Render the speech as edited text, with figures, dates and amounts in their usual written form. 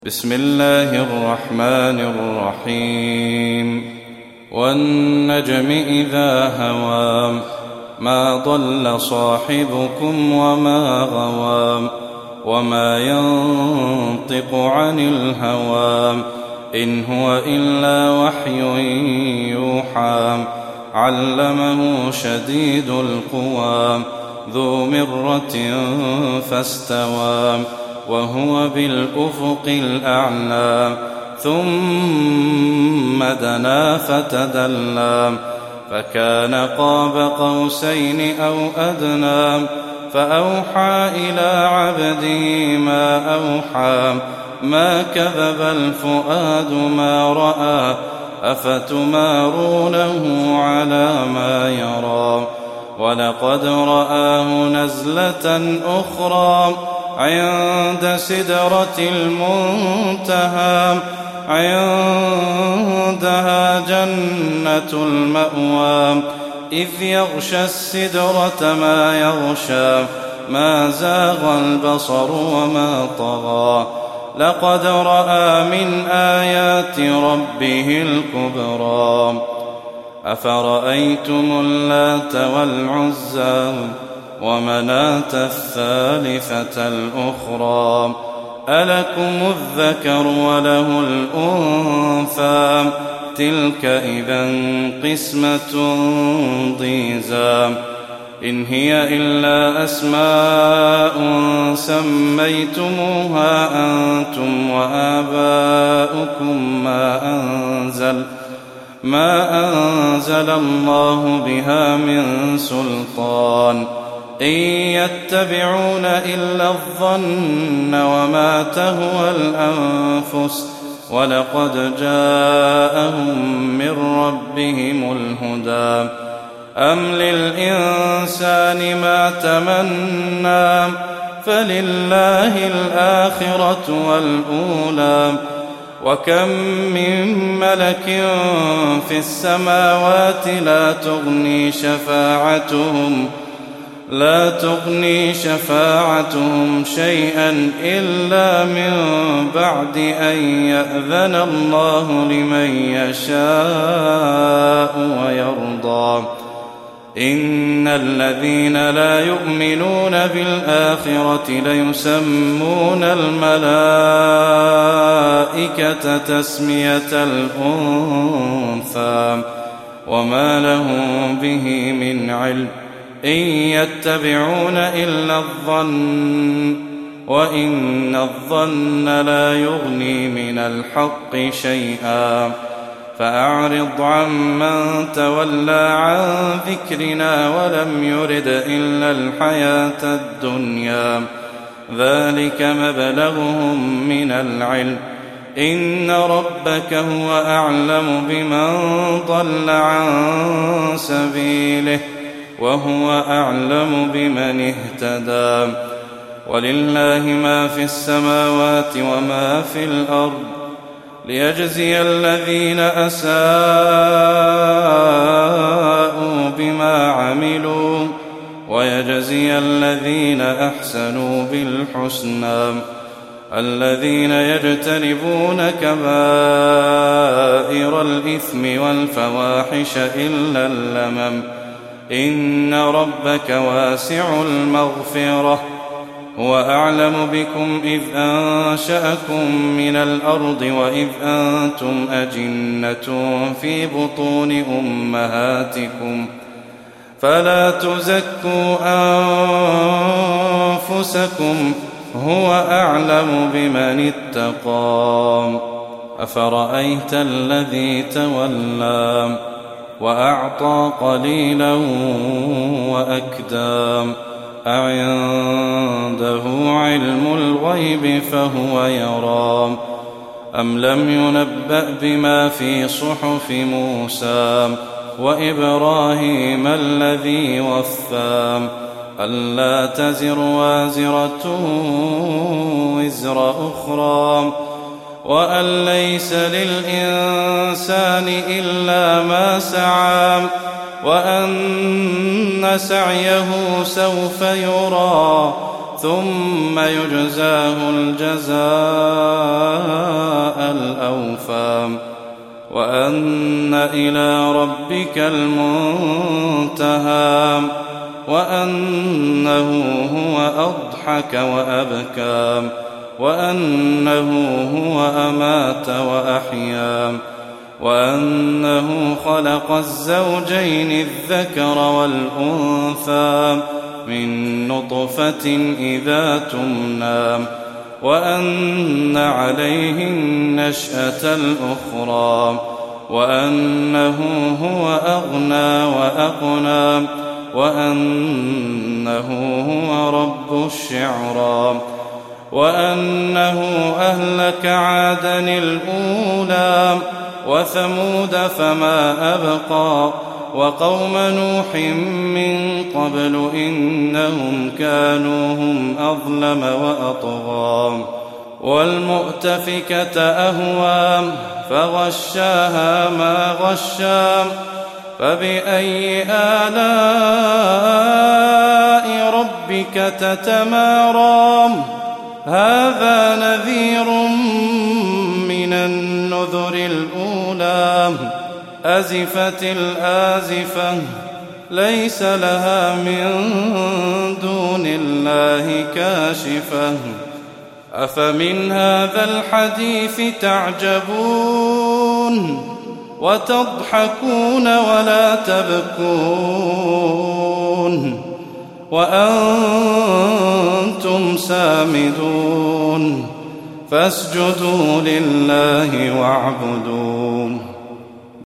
بسم الله الرحمن الرحيم والنجم إذا هوى ما ضل صاحبكم وما غوى وما ينطق عن الهوى إن هو إلا وحي يوحى علمه شديد القوى ذو مرة فاستوى وهو بالأفق الأعلى ثم دنا فتدلى فكان قاب قوسين أو أدنى فأوحى إلى عبده ما أوحى ما كذب الفؤاد ما رأى أفتمارونه على ما يرى ولقد رآه نزلة أخرى عند سدرة المنتهى عندها جنة المأوى إذ يغشى السدرة ما يغشى ما زاغ البصر وما طغى لقد رأى من آيات ربه الكبرى أفرأيتم اللات والعزى ومناة الثالثة الأخرى ألكم الذكر وله الأنثى تلك إذا قسمة ضيزى إن هي إلا أسماء سميتموها أنتم وآباؤكم ما أنزل الله بها من سلطان إن يتبعون إلا الظن وما تهوى الأنفس ولقد جاءهم من ربهم الهدى أم للإنسان ما تمنى فلله الآخرة والأولى وكم من ملك في السماوات لا تغني شفاعتهم شيئا إلا من بعد أن يأذن الله لمن يشاء ويرضى إن الذين لا يؤمنون بالآخرة ليسمون الملائكة تسمية الأنثى وما لهم به من علم إن يتبعون إلا الظن وإن الظن لا يغني من الحق شيئا فأعرض عمن تولى عن ذكرنا ولم يرد إلا الحياة الدنيا ذلك مبلغهم من العلم إن ربك هو أعلم بمن ضل عن سبيله وهو أعلم بمن اهتدى ولله ما في السماوات وما في الأرض ليجزي الذين أساءوا بما عملوا ويجزي الذين أحسنوا بالحسنى الذين يجتنبون كبائر الإثم والفواحش إلا اللمم إن ربك واسع المغفرة هو أعلم بكم إذ أنشأكم من الأرض وإذ أنتم أجنة في بطون أمهاتكم فلا تزكوا أنفسكم هو أعلم بمن اتقى أفرأيت الذي تولى وأعطى قليلا وأكدى أعنده علم الغيب فهو يرى أم لم ينبأ بما في صحف موسى وإبراهيم الذي وفى ألا تزر وازرة وزر أخرى وأن ليس للإنسان إلا ما سعى وأن سعيه سوف يرى ثم يجزاه الجزاء الأوفى وأن إلى ربك المنتهى وأنه هو أضحك وأبكى وأنه هو أمات وأحيا وأنه خلق الزوجين الذكر والأنثى من نطفة إذا تمنى وأن عليه النشأة الأخرى وأنه هو أغنى وأقنى وأنه هو رب الشعرى وأنه أهلك عادا الأولى وثمود فما أبقى وقوم نوح من قبل إنهم كانوا هم أظلم وأطغى والمؤتفكة أهوى فغشاها ما غشا فبأي آلاء ربك تتمارى هذا نذير من النذر الأولى أزفت الآزفة ليس لها من دون الله كاشفة أفمن هذا الحديث تعجبون وتضحكون ولا تبكون وأنتم سامدون فاسجدوا لله واعبدوه